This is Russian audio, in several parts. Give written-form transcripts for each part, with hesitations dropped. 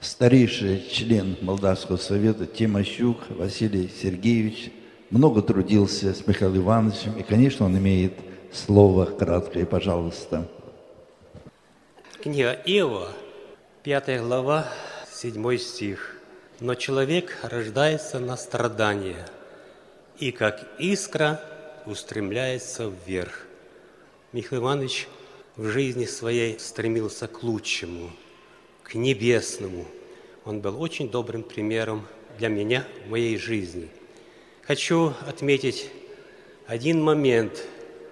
Старейший член Молдавского совета Тимощук Василий Сергеевич много трудился с Михаилом Ивановичем, и, конечно, он имеет слово краткое, пожалуйста. Книга Иова, 5 глава, 7 стих. «Но человек рождается на страдания, и как искра устремляется вверх». Михаил Иванович в жизни своей стремился к лучшему, к небесному. Он был очень добрым примером для меня в моей жизни. Хочу отметить один момент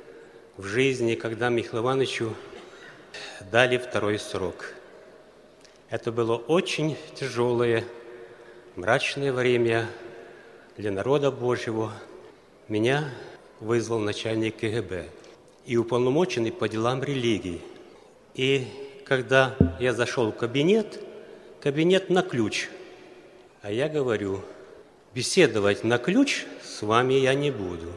в жизни, когда Михаилу Ивановичу дали второй срок. Это было очень тяжелое, мрачное время для народа Божьего. Меня вызвал начальник КГБ и уполномоченный по делам религии. И когда я зашел в кабинет на ключ, а я говорю, беседовать на ключ с вами я не буду.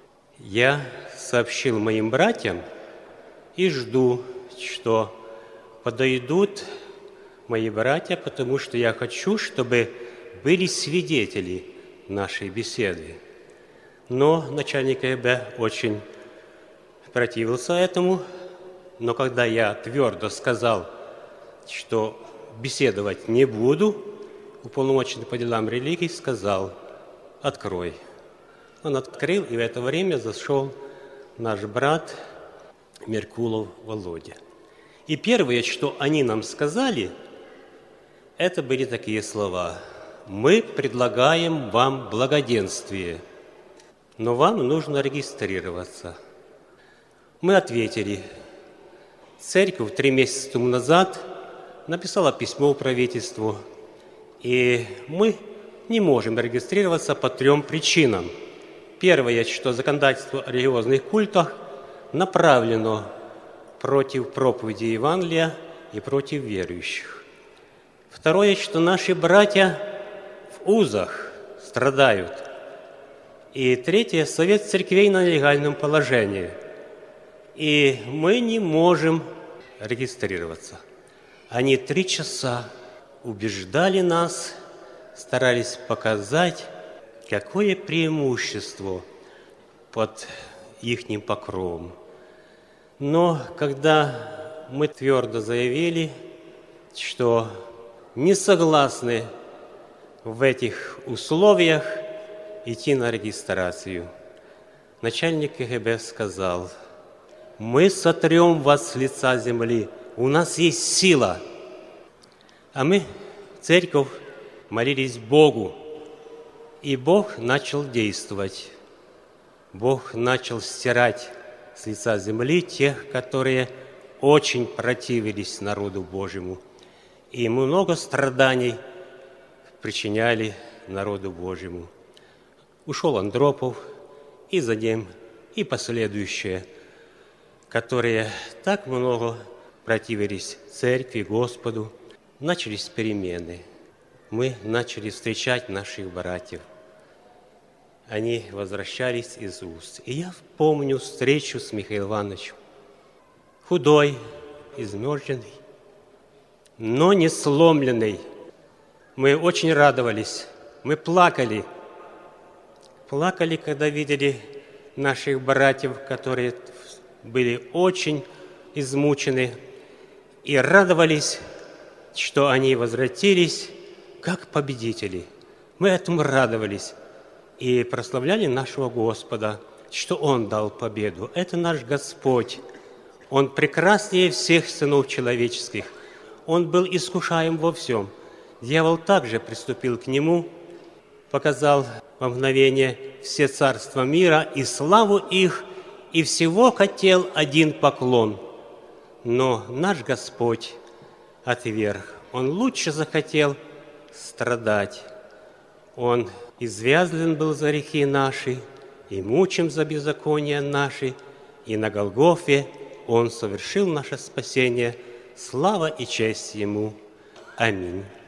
Я сообщил моим братьям и жду, что подойдут мои братья, потому что я хочу, чтобы были свидетели нашей беседы. Но начальник КГБ очень противился этому, но когда я твердо сказал, что беседовать не буду, уполномоченный по делам религии сказал, открой. Он открыл, и в это время зашел наш брат Меркулов Володя. И первое, что они нам сказали, это были такие слова: «Мы предлагаем вам благоденствие, но вам нужно регистрироваться». Мы ответили. Церковь 3 месяца тому назад написала письмо правительству, и мы не можем регистрироваться по 3 причинам. Первое, что законодательство о религиозных культах направлено против проповеди Евангелия и против верующих. Второе, что наши братья в узах страдают. И третье, совет церквей на нелегальном положении. И мы не можем регистрироваться. Они 3 часа убеждали нас, старались показать, какое преимущество под ихним покровом. Но когда мы твердо заявили, что не согласны в этих условиях идти на регистрацию, начальник КГБ сказал: «Мы сотрем вас с лица земли, у нас есть сила». А мы, церковь, молились Богу, и Бог начал действовать. Бог начал стирать с лица земли тех, которые очень противились народу Божьему. И много страданий причиняли народу Божьему. Ушел Андропов, и за ним, и последующие, которые так много противились церкви, Господу. Начались перемены. Мы начали встречать наших братьев. Они возвращались из уст. И я помню встречу с Михаилом Ивановичем. Худой, измёрзленный, но не сломленный. Мы очень радовались. Мы плакали. Плакали, когда видели наших братьев, которые были очень измучены, и радовались, что они возвратились как победители. Мы этому радовались и прославляли нашего Господа, что Он дал победу. Это наш Господь. Он прекраснее всех сынов человеческих. Он был искушаем во всем. Дьявол также приступил к Нему, показал во мгновение все царства мира и славу их, и всего хотел один поклон. Но наш Господь отверг. Он лучше захотел страдать. Он извязлен был за грехи наши, и мучим за беззакония наши, и на Голгофе Он совершил наше спасение. Слава и честь Ему. Аминь.